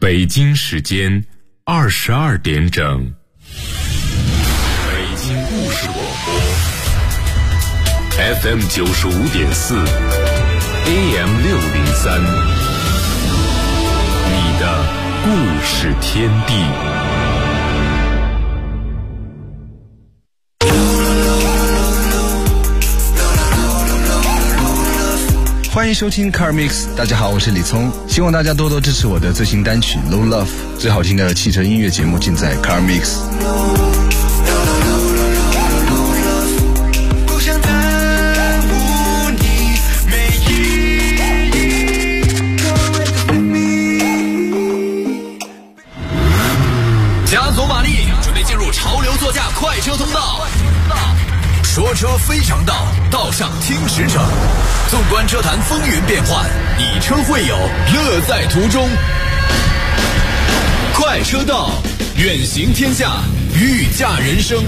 北京时间22点整，北京故事广播 FM 95.4 AM 603，你的故事天地。 欢迎收听 Car Mix， 大家好，我是李聪，希望大家多多支持我的最新单曲 Low Love， 最好听的汽车音乐节目尽在 Car Mix。 加足马力，准备进入潮流座驾快车通道。说车非常道，道上听驰骋。纵观车坛风云变幻，以车会友，乐在途中。快车道，远行天下，御驾人生。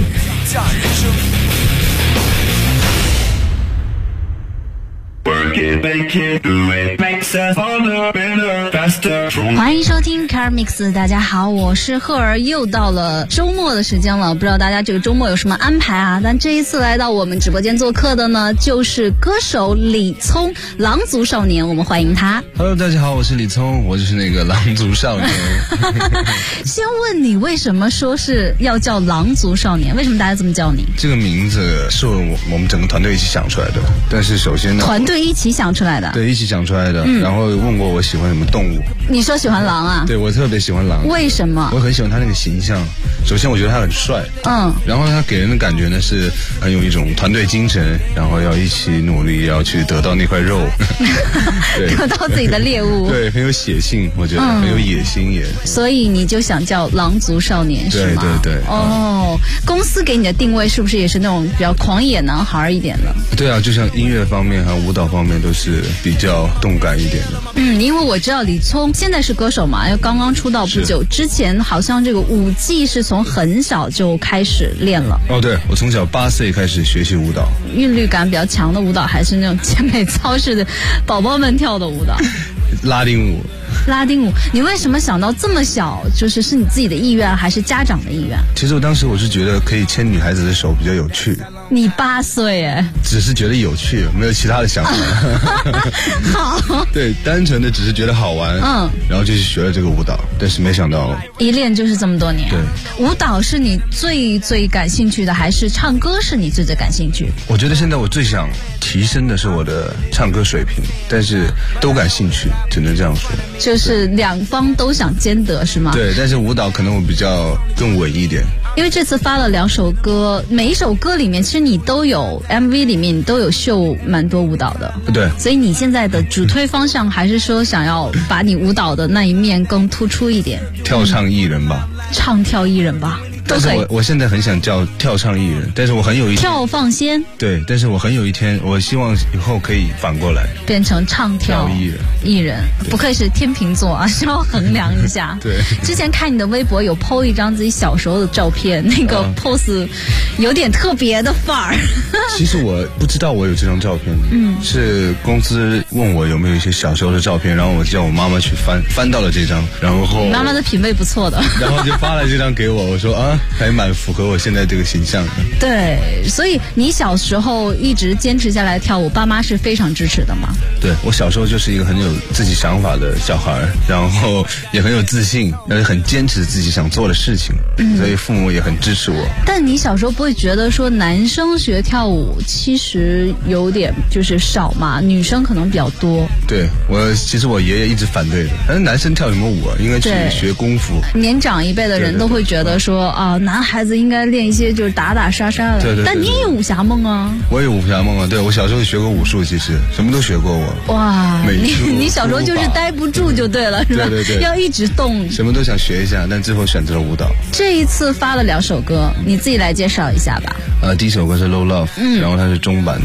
欢迎收听 Car Mix， 大家好，我是赫儿，又到了周末的时间了，不知道大家这个周末有什么安排啊？但这一次来到我们直播间做客的呢，就是歌手李聪，狼族少年，我们欢迎他。 Hello， 大家好，我是李聪，我就是那个狼族少年。 先问你为什么说是要叫狼族少年？为什么大家这么叫你？ 这个名字是我们整个团队一起想出来的，但是首先呢， 团队一起想出来的， 对，一起想出来的。然后问过我喜欢什么动物， 你说喜欢狼啊？ 对，我特别喜欢狼。 为什么？ 我很喜欢他那个形象。首先，我觉得他很帅，然后他给人的感觉呢是很有一种团队精神，然后要一起努力，要去得到那块肉， 得到自己的猎物。 对，很有血性，我觉得很有野心也。 所以你就想叫狼族少年是吗？ 对。 哦，公司给你的定位是不是也是那种比较狂野男孩一点的？ 对啊，就像音乐方面和舞蹈方面都是比较动感一点的。 因为我知道李聪现在是歌手嘛，又刚刚出道不久，之前好像这个舞技是从很小就开始练了。 哦，对，我从小8岁开始学习舞蹈。 韵律感比较强的舞蹈，还是那种健美操式的宝宝们跳的舞蹈？ 拉丁舞。 你为什么想到这么小？是你自己的意愿还是家长的意愿？ 其实我当时我是觉得可以牵女孩子的手比较有趣。 你8岁耶？ 只是觉得有趣，没有其他的想法。 好， 对，单纯的只是觉得好玩。然后就去学了这个舞蹈，但是没想到一练就是这么多年。 对， 舞蹈是你最感兴趣的，还是唱歌是你最感兴趣？ 我觉得现在我最想提升的是我的唱歌水平，但是都感兴趣，只能这样说。 就是两方都想兼得是吗？ 对，但是舞蹈可能我比较更稳一点。 因为这次发了2首歌，每一首歌里面其实你都有 MV 里面你都有秀蛮多舞蹈的。对，所以你现在的主推方向还是说想要把你舞蹈的那一面更突出一点？ 跳唱艺人吧。 唱跳艺人吧。 但是我现在很想叫跳唱艺人，但是我很有一天跳放仙。对， 但是我很有一天，我希望以后可以反过来变成唱跳艺人。不愧是天秤座啊，需要衡量一下。 对， 之前看你的微博有 po 一张自己小时候的照片，那个 pose 有点特别的范儿。 其实我不知道我有这张照片，是公司问我有没有一些小时候的照片，然后我叫我妈妈去翻到了这张，然后你妈妈的品味不错的， 然后就发了这张给我，我说还蛮符合我现在这个形象的。 对，所以你小时候一直坚持下来跳舞，爸妈是非常支持的吗？ 对，我小时候就是一个很有自己想法的小孩，然后也很有自信，但是很坚持自己想做的事情，所以父母也很支持我。 但你小时候不会觉得说男生学跳舞其实有点少嘛，女生可能比较多？ 对，其实我爷爷一直反对的，但是男生跳什么舞啊？应该去学功夫。 年长一辈的人都会觉得说男孩子应该练一些打打杀杀的。对。但你也有武侠梦啊？ 我有武侠梦啊，对，我小时候学过武术，其实什么都学过我。 哇，你小时候就是待不住就对了，是吧？对，要一直动， 什么都想学一下，但最后选择了舞蹈。 这一次发了2首歌，你自己来介绍一下吧。 第一首歌是 Low Love，然后它是中版的，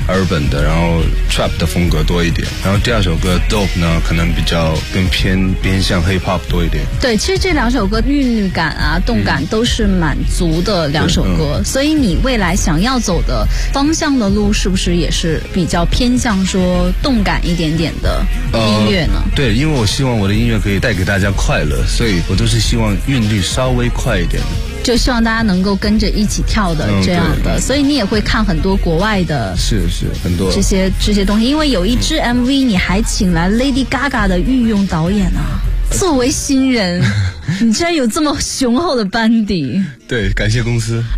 urban 的，然后 trap 的风格多一点。然后第二首歌 Dope 呢，可能比较更偏向 hip hop 多一点。 对，其实这2首歌韵律感啊、动感都是蛮足的2首歌，所以你未来想要走的方向的路，是不是也是比较偏向说动感一点点的音乐呢？ 对，因为我希望我的音乐可以带给大家快乐，所以我都是希望韵律稍微快一点的。 就希望大家能够跟着一起跳的这样的，所以你也会看很多国外的， 是很多这些东西。因为有一支 MV 你还请来 Lady Gaga 的御用导演啊，作为新人，你居然有这么雄厚的班底。 对，感谢公司。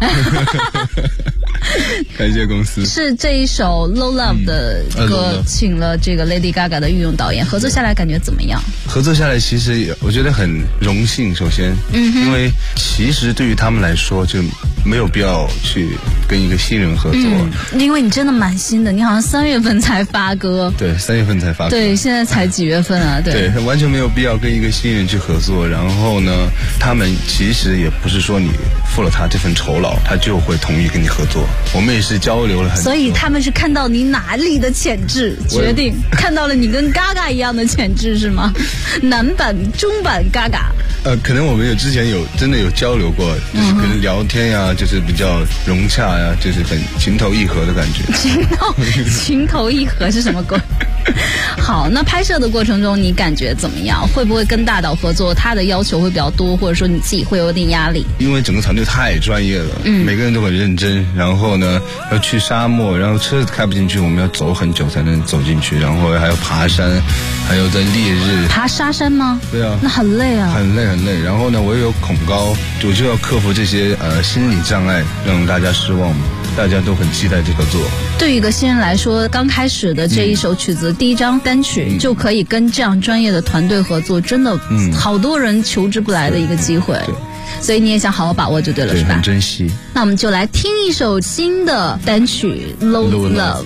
感谢公司。 是这一首 Low Love 的歌，请了这个 Lady Gaga 的御用导演，合作下来感觉怎么样？ 合作下来其实我觉得很荣幸，首先，因为其实对于他们来说就没有必要去跟一个新人合作， 因为你真的蛮新的，你好像3月份才发歌。 对，3月份才发歌。 对，现在才几月份啊？ 对，完全没有必要跟一个新人去合作。然后呢，他们其实也不是说你付了他这份酬劳，他就会同意跟你合作。我们也是交流了很多， 所以他们是看到你哪里的潜质，决定看到了你跟 Gaga 一样的潜质是吗？男版、中版 Gaga。 可能我们之前真的有交流过，就是可能聊天呀，就是比较融洽呀，就是很情投意合的感觉。 情投意合是什么鬼？好，那拍摄的过程中你感觉怎么样？会不会跟大导合作，他的要求会比较多，或者说你自己会有点压力？ 因为整个团队太专业了，每个人都很认真，然后呢要去沙漠，然后车子开不进去，我们要走很久才能走进去，然后还要爬山，还有在烈日爬沙山吗？ 对啊， 那很累啊， 很累。然后呢，我又有恐高，我就要克服这些心理障碍，让大家失望嘛。大家都很期待这个作。 对于一个新人来说，刚开始的这一首曲子，第一张单曲就可以跟这样专业的团队合作，真的好多人求之不来的一个机会。 对， 所以你也想好好把握就对了，是吧？ 很珍惜。 那我们就来听一首新的单曲《Low Love》。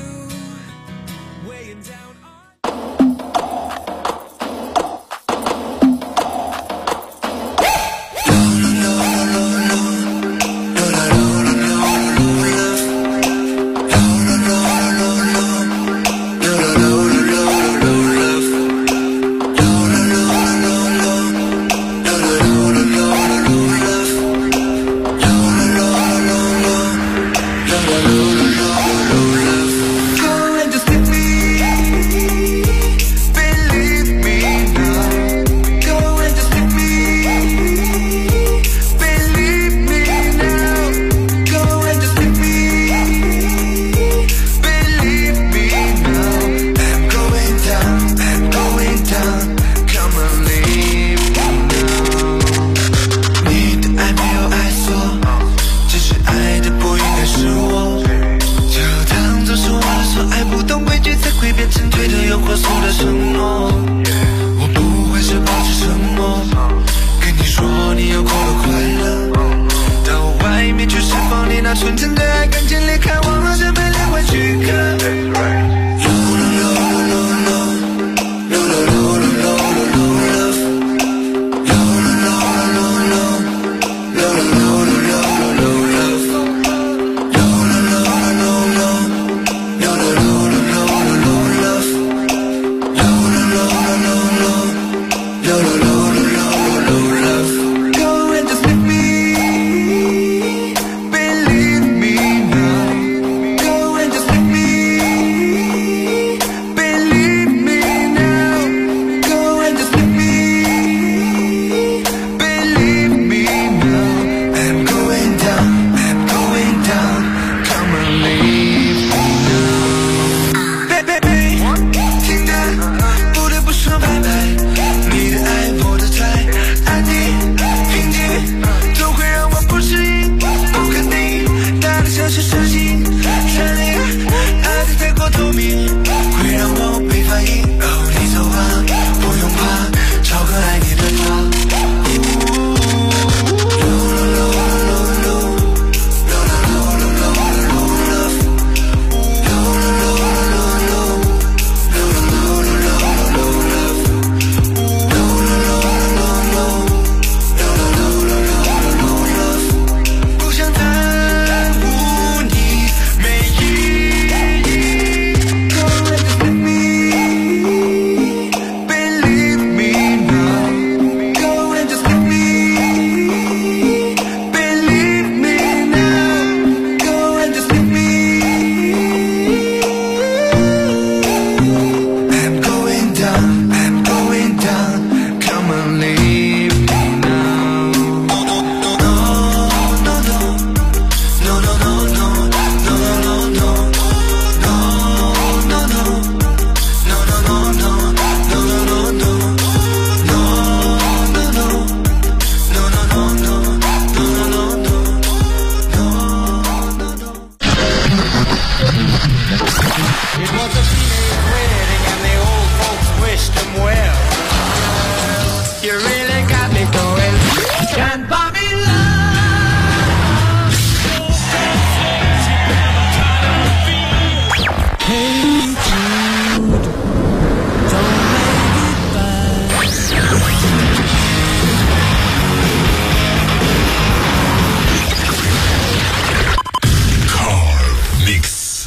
纯真的爱，赶紧离开，忘了这被连环躯壳。Go It was a teenage wedding and the old folks wished him well. You really got me going. Can't buy me love. Hey Jude, don't make it bad. Car Mix。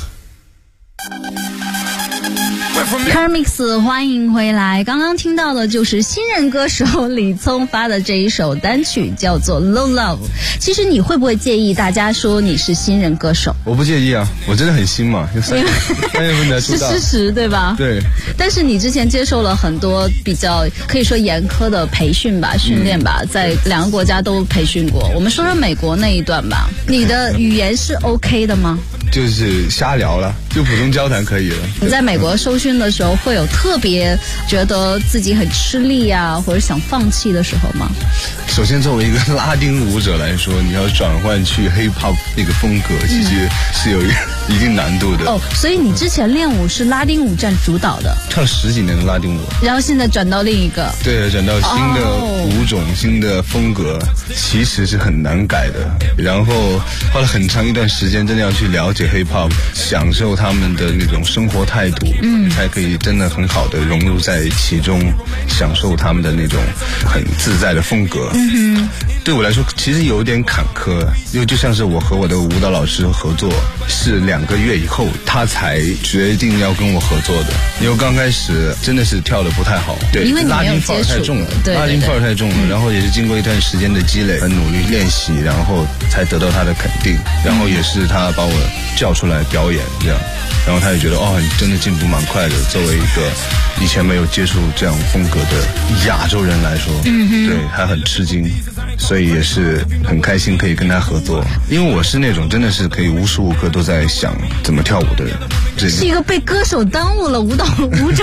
Carmix， 欢迎回来。刚刚听到的就是新人歌手李聪发的这一首单曲，叫做《Low Love》。其实你会不会介意大家说你是新人歌手？ 我不介意啊，我真的很新嘛，就3月份才出道， 是事实对吧？ 对。 但是你之前接受了很多比较可以说严苛的培训吧、训练吧，在2个国家都培训过。我们说说美国那一段吧。你的语言是 OK 的吗？ 就是瞎聊了，就普通交谈可以了。 你在美国受训的时候，会有特别觉得自己很吃力啊，或者想放弃的时候吗？ 首先，作为一个拉丁舞者来说，你要转换去 hip hop 那个风格，其实是有一定难度的。 哦，所以你之前练舞是拉丁舞占主导的， 唱10几年的拉丁舞， 然后现在转到另一个， 对，转到新的舞种、新的风格，其实是很难改的。然后花了很长一段时间，真的要去了解 hip hop， 享受他们的那种生活态度，才可以真的很好的融入在其中，享受他们的那种很自在的风格。对我来说其实有点坎坷，因为就像是我和我的舞蹈老师合作，是2个月以后他才决定要跟我合作的。因为刚开始真的是跳得不太好，对， 因为你没有拉丁范儿太重了， 对， 拉丁范儿太重了。然后也是经过一段时间的积累，很努力练习，然后才得到他的肯定。然后也是他把我叫出来表演这样，然后他也觉得哦，你真的进步蛮快的。作为一个以前没有接触这样风格的亚洲人来说，对，他很吃惊。所以也是很开心可以跟他合作，因为我是那种真的是可以无时无刻都在想怎么跳舞的人。 是一个被歌手耽误了舞者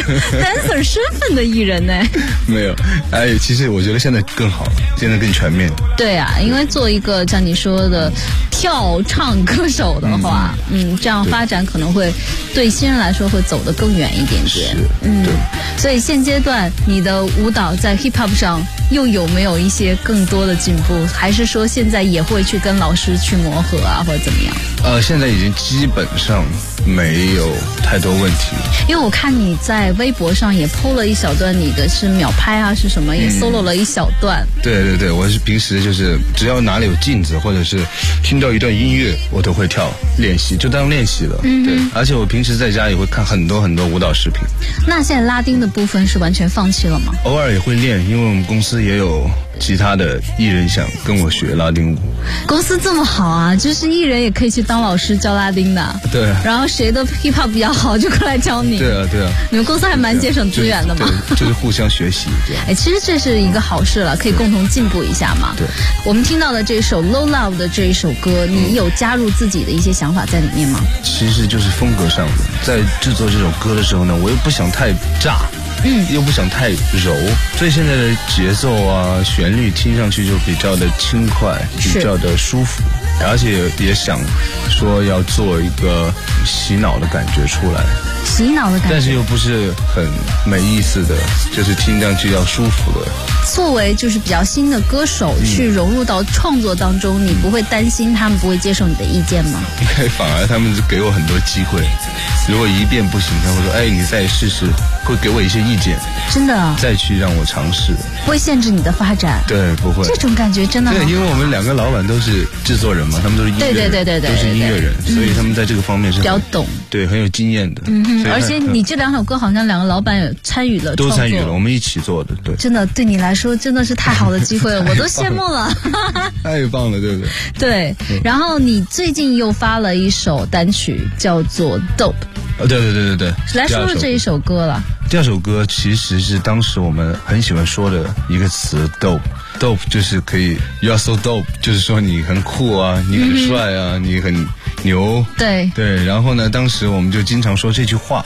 dancer 身份的艺人呢。 没有，哎，其实我觉得现在更好了，现在更全面。 对啊，因为做一个像你说的跳唱歌手的话，这样发展可能会对新人来说会走得更远一点点。 对。 所以现阶段你的舞蹈在 hip hop 上又有没有一些更多的进步，还是说现在也会去跟老师去磨合啊，或者怎么样？ 现在已经基本上没有太多问题。 因为我看你在微博上也 PO 了一小段你的是秒拍啊是什么，也 solo 了一小段。对， 我是平时就是只要哪里有镜子或者是听到一段音乐，我都会跳练习，就当练习了。对，而且我平时在家也会看很多舞蹈视频。 那现在拉丁的部分是完全放弃了吗？ 偶尔也会练，因为我们公司也有其他的艺人想跟我学拉丁舞。 公司这么好啊，就是艺人也可以去当老师教拉丁的。 对。 然后谁的 hip hop 比较好就过来教你。 对啊。 你们公司还蛮节省资源的嘛。 对，就是互相学习这样。 其实这是一个好事了，可以共同进步一下嘛。 对。 我们听到的这首 Low Love 的这一首歌，你有加入自己的一些想法在里面吗？ 其实就是风格上的，在制作这首歌的时候呢，我又不想太炸。又不想太柔，所以现在的节奏啊、旋律听上去就比较的轻快，比较的舒服，而且也想说要做一个洗脑的感觉出来。 洗脑的感觉， 但是又不是很没意思的，就是听上去要舒服的。 作为就是比较新的歌手，去融入到创作当中，你不会担心他们不会接受你的意见吗？ 应该反而他们给我很多机会，如果一遍不行，他会说：“哎，你再试试。”会给我一些意见， 真的， 再去让我尝试， 不会限制你的发展。 对，不会。 这种感觉真的好。 对，因为我们2个老板都是制作人嘛，他们都是音乐人， 对， 都是音乐人，所以他们在这个方面是比较懂， 对，很有经验的。 而且你这2首歌好像2个老板有参与了， 都参与了，我们一起做的，对。 真的对你来说真的是太好的机会了，我都羡慕了。 太棒了，对不对？ 对。然后你最近又发了一首单曲，叫做《Dope》。 对。 来说说这一首歌了。 第2首歌其实是当时我们很喜欢说的一个词 dope 就是可以 you are so dope， 就是说你很酷啊，你很帅啊，你很牛。 对。 然后呢，当时我们就经常说这句话，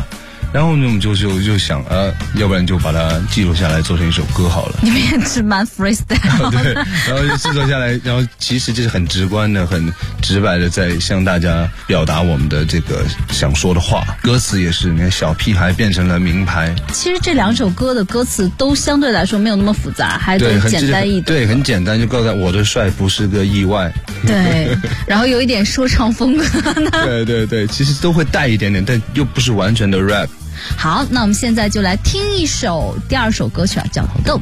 然后呢，我们就想要不然就把它记录下来，做成一首歌好了。 你们也是蛮 freestyle 对，然后就制作下来，然后其实这是很直观的、很直白的在向大家表达我们的这个想说的话。歌词也是，你看小屁孩变成了名牌。 其实这2首歌的歌词都相对来说没有那么复杂，还都简单易懂。 对，很简单，就告诉他我的帅不是个意外。 对，然后有一点说唱风格对对对，其实都会带一点点，但又不是完全的 rap。 好，那我们现在就来听一首第2首歌曲叫 Dope。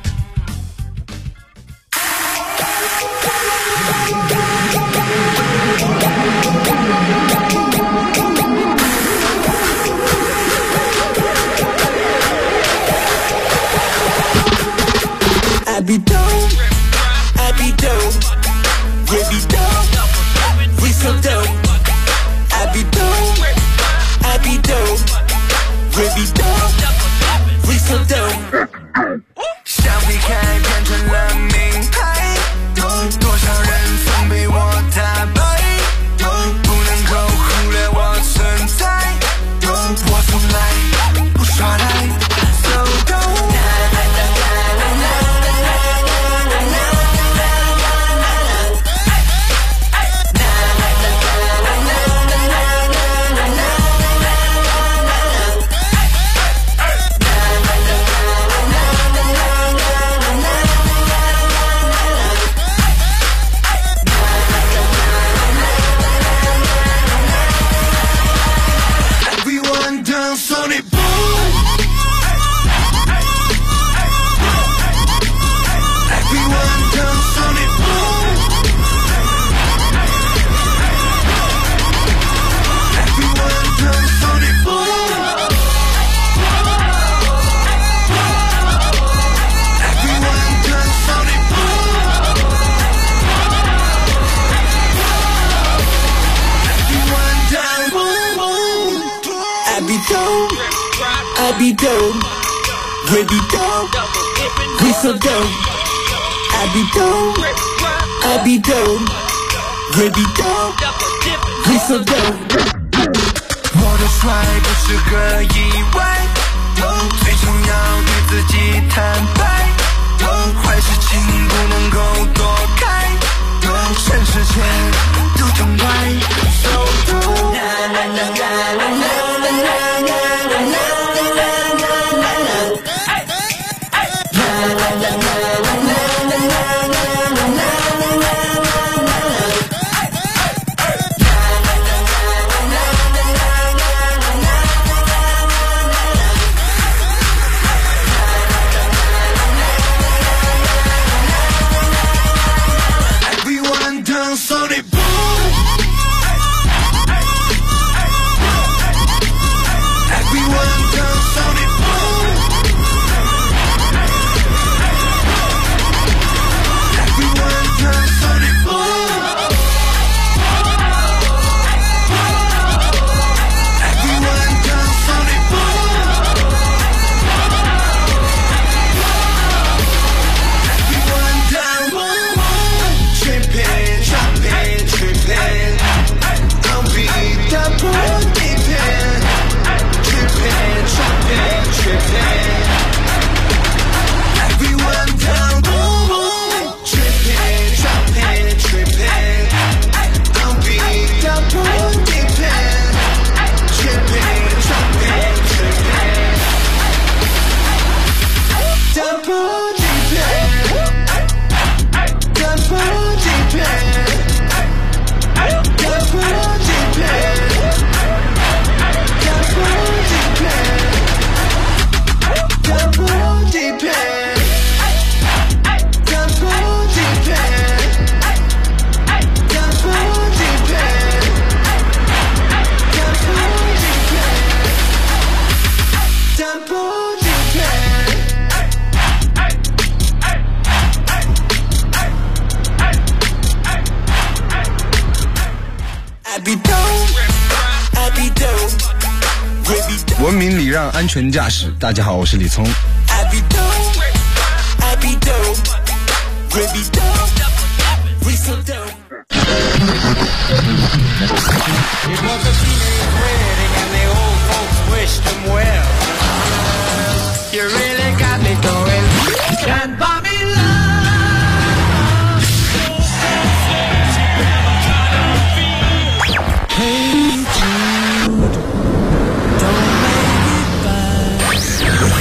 I be dope, I be dope, we be dope, we so dope. I be dope, I be dope, we be dope, we so dope. 橡皮开变成了名牌，多少人曾被我打败，不能够忽略我存在，我从来不耍赖。So dope。I be dope, we be dope, we so dope. I be dope, I be dope, we be dope, we so dope. 我的帅不是个意外，最重要对自己坦白，坏事情不能够躲开，全世界都懂歪。So dope。 文明礼让，安全驾驶。大家好，我是李聪。 It was a teenage wedding and the old folks wished them well. You really got me going. Can't buy me love. Hey Jude, don't make it bad.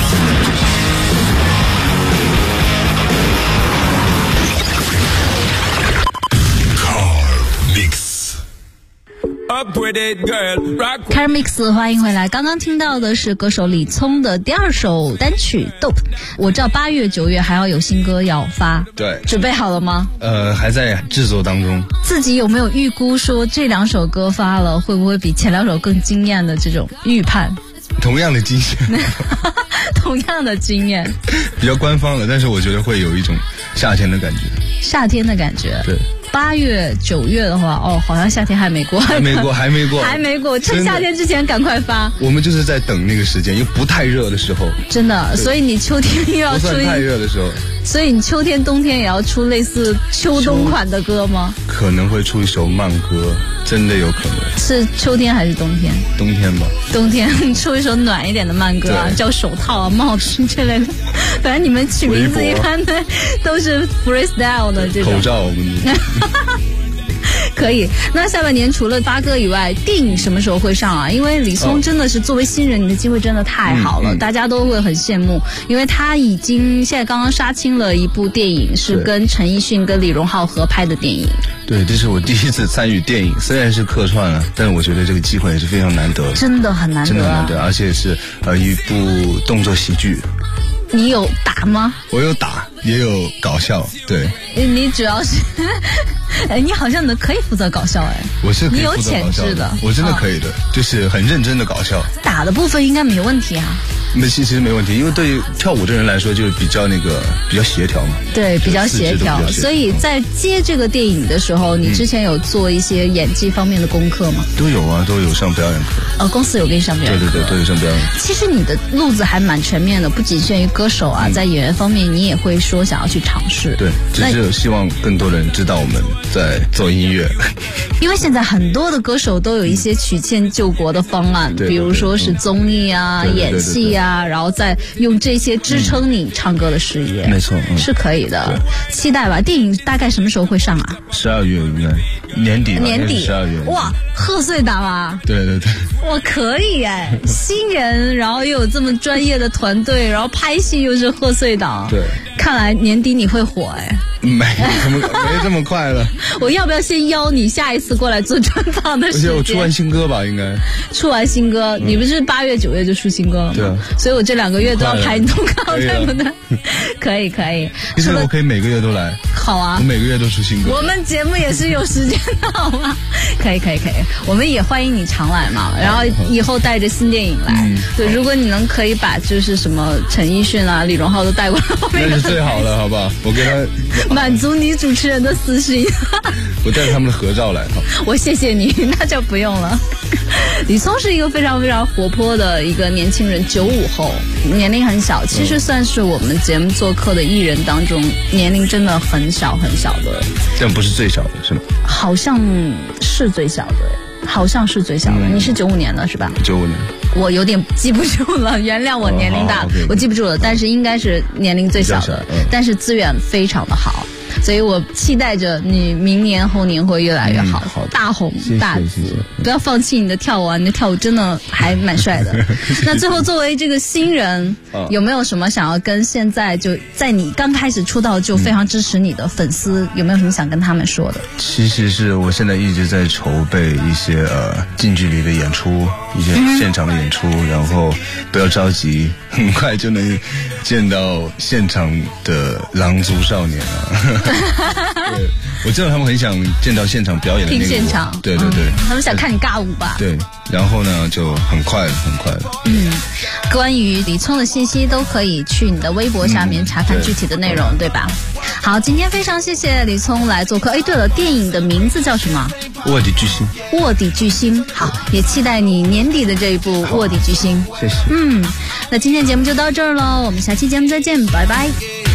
Car Mix 欢迎回来。刚刚听到的是歌手李聪的第2首单曲 Dope。我知道8月9月还要有新歌要发， 对， 准备好了吗？ 还在制作当中。 自己有没有预估说这2首歌发了会不会比前2首更惊艳的这种预判？ 同样的经验同样的经验， 比较官方的，但是我觉得会有一种夏天的感觉。 夏天的感觉， 对。 8月9月的话，好像夏天还没过，还没过，趁夏天之前赶快发。 我们就是在等那个时间，又不太热的时候。 真的，所以你秋天又要出， 不算太热的时候。 所以你秋天、冬天也要出类似秋冬款的歌吗？ 可能会出一首慢歌，真的有可能。 是秋天还是冬天？ 冬天吧。冬天出一首暖一点的慢歌啊，叫手套啊、帽子之类的。反正你们取名字一般的都是 freestyle 的这种。 口罩我们。 可以。那下半年除了发歌以外，电影什么时候会上啊？因为李聪真的是作为新人，你的机会真的太好了，大家都会很羡慕，因为他已经现在刚刚杀青了一部电影，是跟陈奕迅跟李荣浩合拍的电影。 对，这是我第一次参与电影，虽然是客串了，但是我觉得这个机会也是非常难得， 真的很难得， 真的很难得，而且是一部动作喜剧。 你有打吗？ 我有打，也有搞笑，对。 你主要是，你好像可以负责搞笑哎。 我是可以你有潜质的， 我真的可以的，就是很认真的搞笑。 打的部分应该没问题啊。 其实没问题，因为对于跳舞的人来说，就是比较协调嘛。对， 比较协调。所以在接这个电影的时候，你之前有做一些演技方面的功课吗？ 都有啊，都有上表演课。 公司有给你上表演课？ 对，都有上表演。 其实你的路子还蛮全面的，不仅限于歌手啊，在演员方面，你也会说想要去尝试。 对，只是希望更多人知道我们在做音乐。 因为现在很多的歌手都有一些曲线救国的方案，比如说是综艺啊、演戏啊，然后再用这些支撑你唱歌的事业。 没错， 是可以的。期待吧。电影大概什么时候会上啊 ？12月应该年底12月。 哇，贺岁档啊！ 对。 哇，可以哎，新人，然后又有这么专业的团队，然后拍戏又是贺岁档。 对， 看来年底你会火哎。 没这么快了。 我要不要先邀你下一次过来做专访的时间？ 而且我出完新歌吧，应该出完新歌，你不是8月9月就出新歌了吗？ 对啊， 所以我这2个月都要排你通告，对不对？可以。 其实我可以每个月都来。 好啊， 我每个月都出新歌。 我们节目也是有时间的，好吗？可以，我们也欢迎你常来嘛。然后以后带着新电影来，对，如果你可以把就是什么陈奕迅啊、李荣浩都带过来， 那是最好了，好不好？我给他满足你主持人的私心。 我带着他们的合照来。 我谢谢你，那就不用了。李聪是一个非常非常活泼的一个年轻人，95后，年龄很小，其实算是我们节目做客的艺人当中年龄真的很小很小的。 但不是最小的是吗？ 好像是最小的，你是95年的是吧 ？95年。 我有点记不住了，原谅我年龄大，我记不住了，但是应该是年龄最小的，但是资源非常的好。所以我期待着你明年后年会越来越好，大红大紫。不要放弃你的跳舞啊，你的跳舞真的还蛮帅的。那最后作为这个新人，有没有什么想要跟现在就在你刚开始出道就非常支持你的粉丝，有没有什么想跟他们说的？ 其实是我现在一直在筹备一些近距离的演出，一些现场的演出，然后不要着急，很快就能见到现场的狼族少年啊。对，我知道他们很想见到现场表演的那个现场， 对， 他们想看你尬舞吧？ 对，然后呢就很快了。 关于李聪的信息都可以去你的微博下面查看具体的内容，对吧？好，今天非常谢谢李聪来做客。对了，电影的名字叫什么？ 卧底巨星。 卧底巨星，好，也期待你年底的这一部卧底巨星。 谢谢。 那今天节目就到这儿了，我们下期节目再见，拜拜。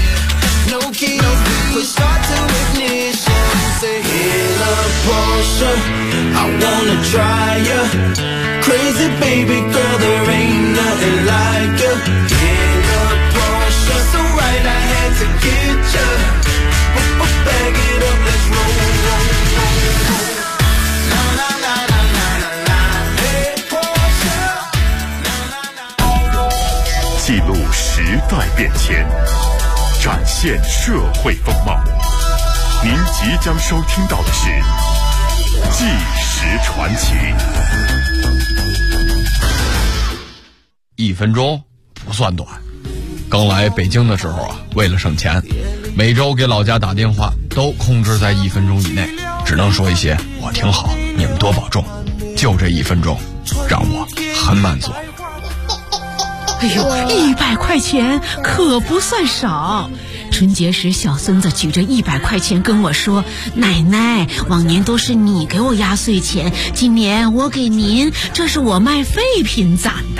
No keys, we start to ignition. Say, hello, Porsche, I wanna try ya. Crazy baby girl, there ain't nothing like ya. Hello, 记录时代变迁，展现社会风貌。您即将收听到的是《纪实传奇》。 1分钟不算短。刚来北京的时候啊，为了省钱，每周给老家打电话都控制在1分钟以内，只能说一些我挺好，你们多保重。就这1分钟，让我很满足。 哎呦，100块钱可不算少。春节时，小孙子举着100块钱跟我说：“奶奶，往年都是你给我压岁钱，今年我给您，这是我卖废品攒的。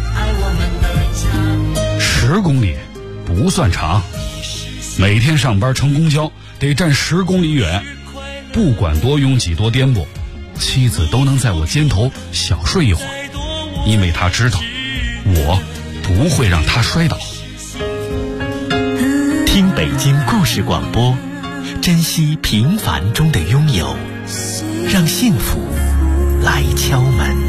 ”10公里不算长，每天上班乘公交得站10公里远，不管多拥挤多颠簸，妻子都能在我肩头小睡一会儿，因为她知道我不会让她摔倒。 听北京故事广播，珍惜平凡中的拥有，让幸福来敲门。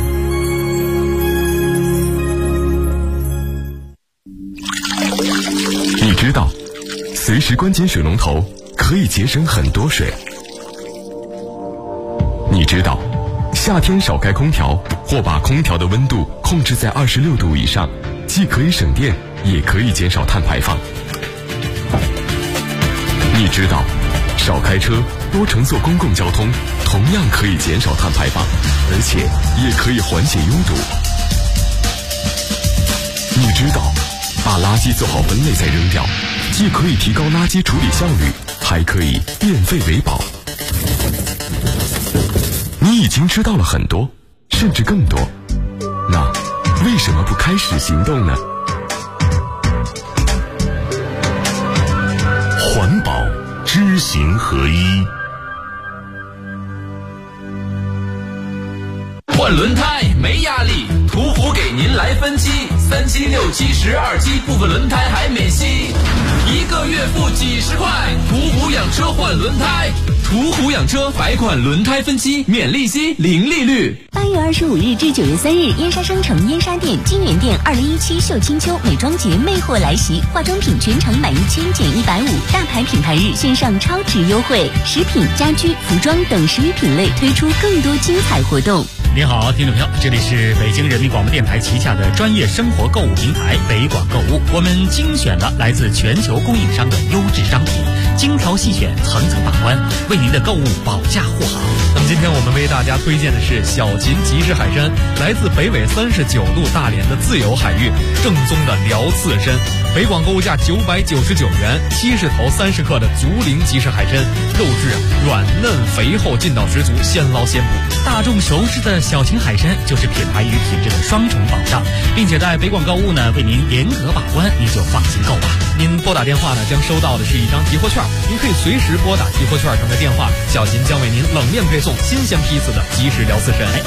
你知道，随时关紧水龙头可以节省很多水。你知道，夏天少开空调或把空调的温度控制在26度以上，既可以省电，也可以减少碳排放。你知道，少开车，多乘坐公共交通，同样可以减少碳排放，而且也可以缓解拥堵。你知道，把垃圾做好分类再扔掉，既可以提高垃圾处理效率，还可以变废为宝。你已经知道了很多，甚至更多，那为什么不开始行动呢？环保知行合一。 换轮胎没压力，途虎给您来分期，3期、6期、12期，部分轮胎还免息，1个月付几十块。途虎养车换轮胎，途虎养车百款轮胎分期，免利息，零利率。 8月25日至9月3日，燕莎商城燕莎店金源店2017秀清秋美妆节魅货来袭，化妆品全场满1000减150，大牌品牌日线上超值优惠，食品、家居、服装等10余品类推出更多精彩活动。 您好，听众朋友，这里是北京人民广播电台旗下的专业生活购物平台北广购物，我们精选了来自全球供应商的优质商品，精挑细选，层层把关，为您的购物保驾护航。 那么今天我们为大家推荐的是小秦即食海参，来自北纬39度大连的自由海域，正宗的辽刺参。北广购物价999元，70头30克的竹鳞即食海参，肉质软嫩肥厚，劲道十足，现捞现补。 大众熟知的小秦海参就是品牌与品质的双重保障，并且在北广购物呢为您严格把关，您就放心购吧。 您拨打电话呢将收到的是一张提货券，您可以随时拨打提货券上的电话，小秦将为您冷链配送新鲜批次的即食辽刺参。